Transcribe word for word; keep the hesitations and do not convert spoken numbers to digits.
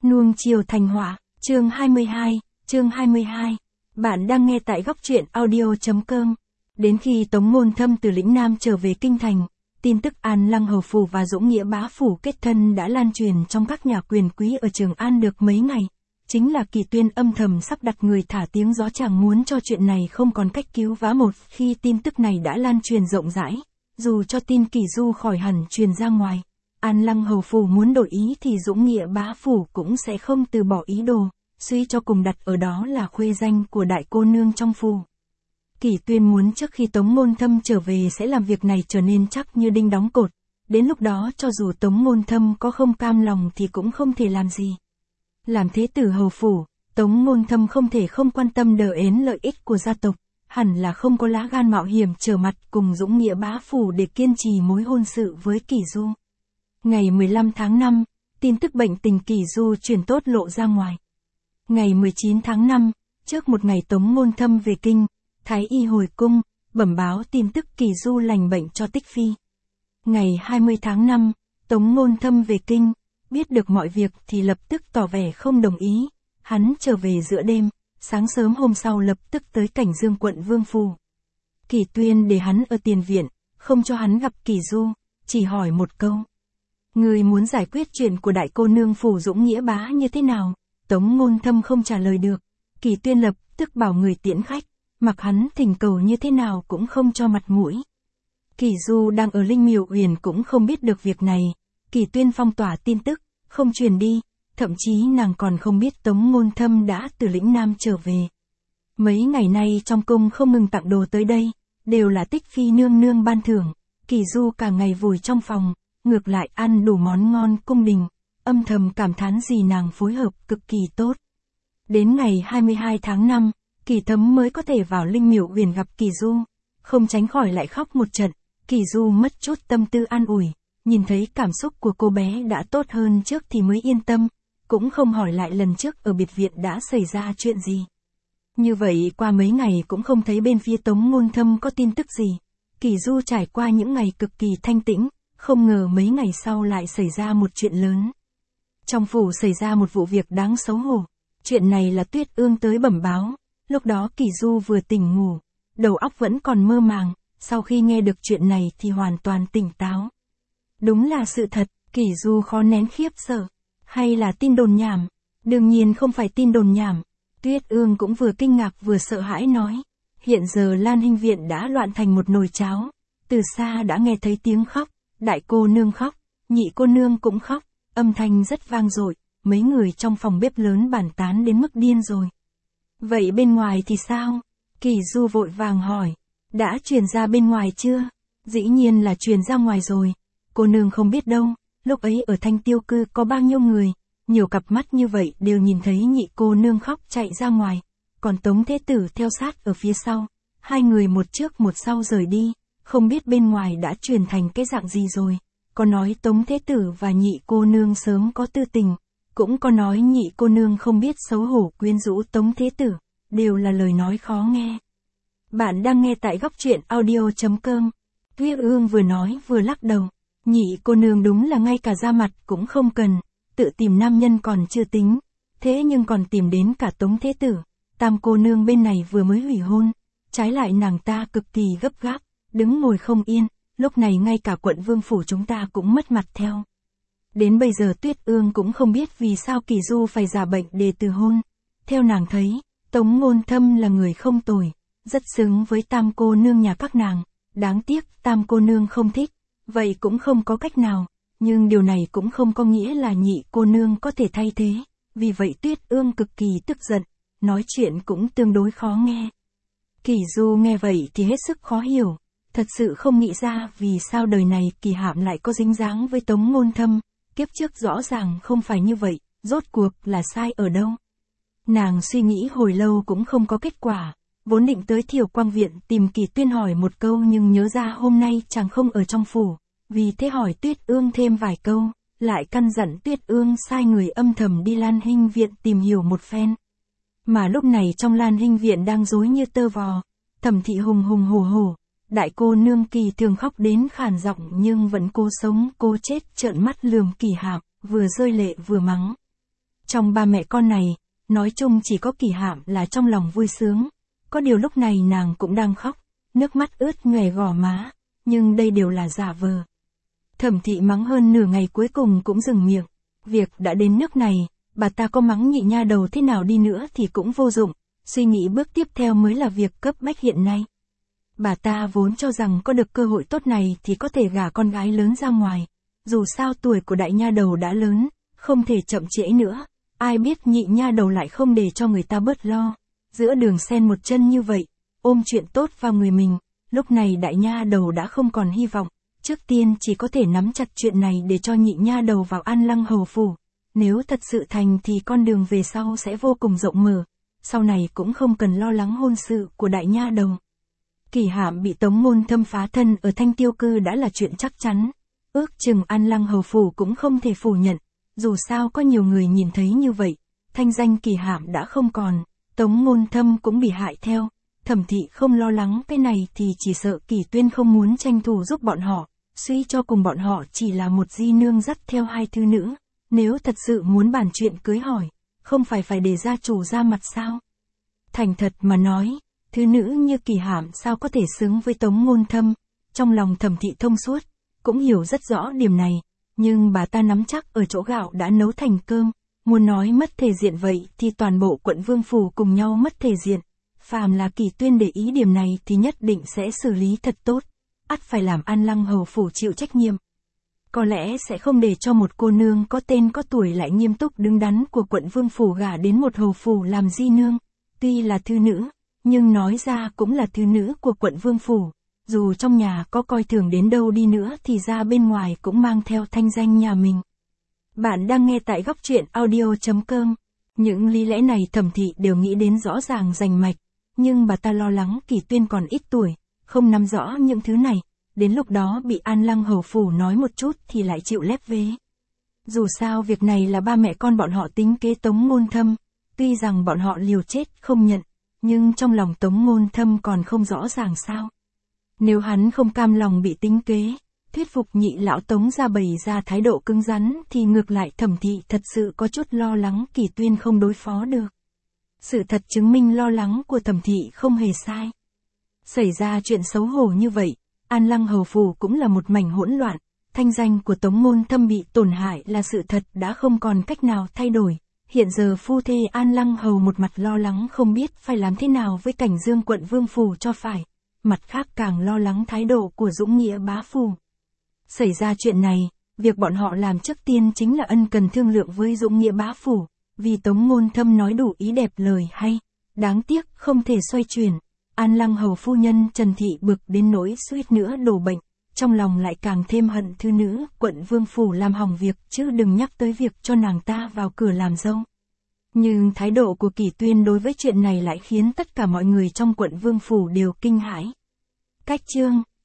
Nuông chiều thành họa, chương hai mươi hai, chương hai mươi hai. Bạn đang nghe tại góc truyện audio.com. Đến khi Tống Ngôn Thâm từ lĩnh Nam trở về kinh thành, tin tức An Lăng hầu phủ và Dũng Nghĩa bá phủ kết thân đã lan truyền trong các nhà quyền quý ở Trường An được mấy ngày. Chính là Kỳ Tuyên âm thầm sắp đặt người thả tiếng gió chẳng muốn cho chuyện này không còn cách cứu vãn. Một khi tin tức này đã lan truyền rộng rãi, dù cho tin Kỳ Du khỏi hẳn truyền ra ngoài, An Lăng hầu phủ muốn đổi ý thì Dũng Nghĩa bá phủ cũng sẽ không từ bỏ ý đồ, suy cho cùng đặt ở đó là khuê danh của đại cô nương trong phủ. Kỳ Tuyên muốn trước khi Tống Ngôn Thâm trở về sẽ làm việc này trở nên chắc như đinh đóng cột, đến lúc đó cho dù Tống Ngôn Thâm có không cam lòng thì cũng không thể làm gì. Làm thế tử hầu phủ, Tống Ngôn Thâm không thể không quan tâm đờ ến lợi ích của gia tộc, hẳn là không có lá gan mạo hiểm trở mặt cùng Dũng Nghĩa bá phủ để kiên trì mối hôn sự với Kỳ Du. Ngày mười lăm tháng năm, tin tức bệnh tình Kỳ Du truyền tốt lộ ra ngoài. Ngày mười chín tháng năm, trước một ngày Tống Ngôn Thâm về kinh, Thái y hồi cung, bẩm báo tin tức Kỳ Du lành bệnh cho Tích Phi. Ngày hai mươi tháng năm, Tống Ngôn Thâm về kinh, biết được mọi việc thì lập tức tỏ vẻ không đồng ý, hắn trở về giữa đêm, sáng sớm hôm sau lập tức tới Cảnh Dương quận Vương Phủ. Kỳ Tuyên để hắn ở tiền viện, không cho hắn gặp Kỳ Du, chỉ hỏi một câu. Người muốn giải quyết chuyện của đại cô nương phủ Dũng Nghĩa bá như thế nào? Tống Ngôn Thâm không trả lời được, Kỳ Tuyên lập tức bảo người tiễn khách, mặc hắn thỉnh cầu như thế nào cũng không cho mặt mũi. Kỳ Du đang ở Linh Miểu Uyển cũng không biết được việc này, Kỳ Tuyên phong tỏa tin tức, không truyền đi, thậm chí nàng còn không biết Tống Ngôn Thâm đã từ lĩnh Nam trở về. Mấy ngày nay trong cung không ngừng tặng đồ tới đây, đều là Tích Phi nương nương ban thưởng, Kỳ Du cả ngày vùi trong phòng, ngược lại ăn đủ món ngon cung đình, âm thầm cảm thán gì nàng phối hợp cực kỳ tốt. Đến ngày hai mươi hai tháng năm, Kỳ Thấm mới có thể vào Linh Miểu Uyển gặp Kỳ Du, không tránh khỏi lại khóc một trận, Kỳ Du mất chút tâm tư an ủi, nhìn thấy cảm xúc của cô bé đã tốt hơn trước thì mới yên tâm, cũng không hỏi lại lần trước ở biệt viện đã xảy ra chuyện gì. Như vậy qua mấy ngày cũng không thấy bên phía Tống Ngôn Thâm có tin tức gì, Kỳ Du trải qua những ngày cực kỳ thanh tĩnh, không ngờ mấy ngày sau lại xảy ra một chuyện lớn. Trong phủ xảy ra một vụ việc đáng xấu hổ, chuyện này là Tuyết Ương tới bẩm báo, lúc đó Kỳ Du vừa tỉnh ngủ, đầu óc vẫn còn mơ màng, sau khi nghe được chuyện này thì hoàn toàn tỉnh táo. Đúng là sự thật, Kỳ Du khó nén khiếp sợ, hay là tin đồn nhảm? Đương nhiên không phải tin đồn nhảm. Tuyết Ương cũng vừa kinh ngạc vừa sợ hãi nói, hiện giờ Lan Hinh viện đã loạn thành một nồi cháo, từ xa đã nghe thấy tiếng khóc, đại cô nương khóc, nhị cô nương cũng khóc, âm thanh rất vang dội, mấy người trong phòng bếp lớn bàn tán đến mức điên rồi. Vậy bên ngoài thì sao? Kỳ Du vội vàng hỏi, đã truyền ra bên ngoài chưa? Dĩ nhiên là truyền ra ngoài rồi, cô nương không biết đâu, lúc ấy ở Thanh Tiêu Cư có bao nhiêu người, nhiều cặp mắt như vậy đều nhìn thấy nhị cô nương khóc chạy ra ngoài, còn Tống Thế Tử theo sát ở phía sau, hai người một trước một sau rời đi, không biết bên ngoài đã truyền thành cái dạng gì rồi, có nói Tống Thế Tử và nhị cô nương sớm có tư tình, cũng có nói nhị cô nương không biết xấu hổ quyến rũ Tống Thế Tử, đều là lời nói khó nghe. Bạn đang nghe tại góc truyện audio.com. Tuyết Ương vừa nói vừa lắc đầu, nhị cô nương đúng là ngay cả ra mặt cũng không cần, tự tìm nam nhân còn chưa tính, thế nhưng còn tìm đến cả Tống Thế Tử, tam cô nương bên này vừa mới hủy hôn, trái lại nàng ta cực kỳ gấp gáp, đứng ngồi không yên, lúc này ngay cả quận Vương Phủ chúng ta cũng mất mặt theo. Đến bây giờ Tuyết Ương cũng không biết vì sao Kỳ Du phải giả bệnh để từ hôn, theo nàng thấy, Tống Ngôn Thâm là người không tồi, rất xứng với tam cô nương nhà các nàng, đáng tiếc tam cô nương không thích, vậy cũng không có cách nào, nhưng điều này cũng không có nghĩa là nhị cô nương có thể thay thế, vì vậy Tuyết Ương cực kỳ tức giận, nói chuyện cũng tương đối khó nghe. Kỳ Du nghe vậy thì hết sức khó hiểu, thật sự không nghĩ ra vì sao đời này Kỳ Hạm lại có dính dáng với Tống Ngôn Thâm, kiếp trước rõ ràng không phải như vậy, rốt cuộc là sai ở đâu. Nàng suy nghĩ hồi lâu cũng không có kết quả, vốn định tới Thiều Quang Viện tìm Kỳ Tuyên hỏi một câu nhưng nhớ ra hôm nay chàng không ở trong phủ, vì thế hỏi Tuyết Ương thêm vài câu, lại căn dặn Tuyết Ương sai người âm thầm đi Lan Hinh Viện tìm hiểu một phen. Mà lúc này trong Lan Hinh Viện đang rối như tơ vò, Thẩm Thị hùng hùng hổ hổ, đại cô nương Kỳ thường khóc đến khàn giọng nhưng vẫn cố sống cố chết trợn mắt lườm Kỳ Hạm, vừa rơi lệ vừa mắng. Trong ba mẹ con này, nói chung chỉ có Kỳ Hạm là trong lòng vui sướng. Có điều lúc này nàng cũng đang khóc, nước mắt ướt nhòe gò má, nhưng đây đều là giả vờ. Thẩm Thị mắng hơn nửa ngày cuối cùng cũng dừng miệng. Việc đã đến nước này, bà ta có mắng nhị nha đầu thế nào đi nữa thì cũng vô dụng, suy nghĩ bước tiếp theo mới là việc cấp bách hiện nay. Bà ta vốn cho rằng có được cơ hội tốt này thì có thể gả con gái lớn ra ngoài. Dù sao tuổi của đại nha đầu đã lớn, không thể chậm trễ nữa. Ai biết nhị nha đầu lại không để cho người ta bớt lo. Giữa đường xen một chân như vậy, ôm chuyện tốt vào người mình, lúc này đại nha đầu đã không còn hy vọng. Trước tiên chỉ có thể nắm chặt chuyện này để cho nhị nha đầu vào An Lăng hầu phủ. Nếu thật sự thành thì con đường về sau sẽ vô cùng rộng mở. Sau này cũng không cần lo lắng hôn sự của đại nha đầu. Kỳ Hạm bị Tống Ngôn Thâm phá thân ở Thanh Tiêu Cư đã là chuyện chắc chắn. Ước chừng An Lăng hầu phủ cũng không thể phủ nhận. Dù sao có nhiều người nhìn thấy như vậy, thanh danh Kỳ Hạm đã không còn, Tống Ngôn Thâm cũng bị hại theo. Thẩm Thị không lo lắng cái này thì chỉ sợ Kỳ Tuyên không muốn tranh thủ giúp bọn họ, suy cho cùng bọn họ chỉ là một di nương dắt theo hai thư nữ. Nếu thật sự muốn bàn chuyện cưới hỏi, không phải phải để gia chủ ra mặt sao? Thành thật mà nói, thư nữ như Kỳ Hạm sao có thể xứng với Tống Ngôn Thâm? Trong lòng Thẩm Thị thông suốt, cũng hiểu rất rõ điểm này, nhưng bà ta nắm chắc ở chỗ gạo đã nấu thành cơm, muốn nói mất thể diện vậy thì toàn bộ quận Vương phủ cùng nhau mất thể diện. Phàm là Kỳ Tuyên để ý điểm này thì nhất định sẽ xử lý thật tốt, ắt phải làm An Lăng hầu phủ chịu trách nhiệm. Có lẽ sẽ không để cho một cô nương có tên có tuổi lại nghiêm túc đứng đắn của quận Vương phủ gả đến một hầu phủ làm di nương. Tuy là thư nữ, nhưng nói ra cũng là thư nữ của quận Vương phủ. Dù trong nhà có coi thường đến đâu đi nữa thì ra bên ngoài cũng mang theo thanh danh nhà mình. Bạn đang nghe tại góc truyện audio chấm com. Những lý lẽ này Thẩm Thị đều nghĩ đến rõ ràng rành mạch, nhưng bà ta lo lắng Kỳ Tuyên còn ít tuổi, không nắm rõ những thứ này, đến lúc đó bị An Lăng hầu phủ nói một chút thì lại chịu lép vế. Dù sao việc này là ba mẹ con bọn họ tính kế Tống Ngôn Thâm, tuy rằng bọn họ liều chết không nhận, nhưng trong lòng Tống Ngôn Thâm còn không rõ ràng sao. Nếu hắn không cam lòng bị tính kế, thuyết phục nhị lão Tống ra bày ra thái độ cứng rắn thì ngược lại Thẩm Thị thật sự có chút lo lắng Kỳ Tuyên không đối phó được. Sự thật chứng minh lo lắng của Thẩm Thị không hề sai. Xảy ra chuyện xấu hổ như vậy, An Lăng hầu phủ cũng là một mảnh hỗn loạn, thanh danh của Tống Ngôn Thâm bị tổn hại là sự thật đã không còn cách nào thay đổi. Hiện giờ phu thê An Lăng hầu một mặt lo lắng không biết phải làm thế nào với Cảnh Dương quận Vương phủ cho phải, mặt khác càng lo lắng thái độ của Dũng Nghĩa bá phủ. Xảy ra chuyện này, việc bọn họ làm trước tiên chính là ân cần thương lượng với Dũng Nghĩa bá phủ, vì Tống Ngôn Thâm nói đủ ý đẹp lời hay, đáng tiếc không thể xoay chuyển. An Lăng hầu phu nhân Trần Thị bực đến nỗi suýt nữa đổ bệnh, trong lòng lại càng thêm hận thư nữ quận Vương phủ làm hỏng việc chứ đừng nhắc tới việc cho nàng ta vào cửa làm dâu. Nhưng thái độ của Kỳ Tuyên đối với chuyện này lại khiến tất cả mọi người trong quận Vương phủ đều kinh hãi. Cách chương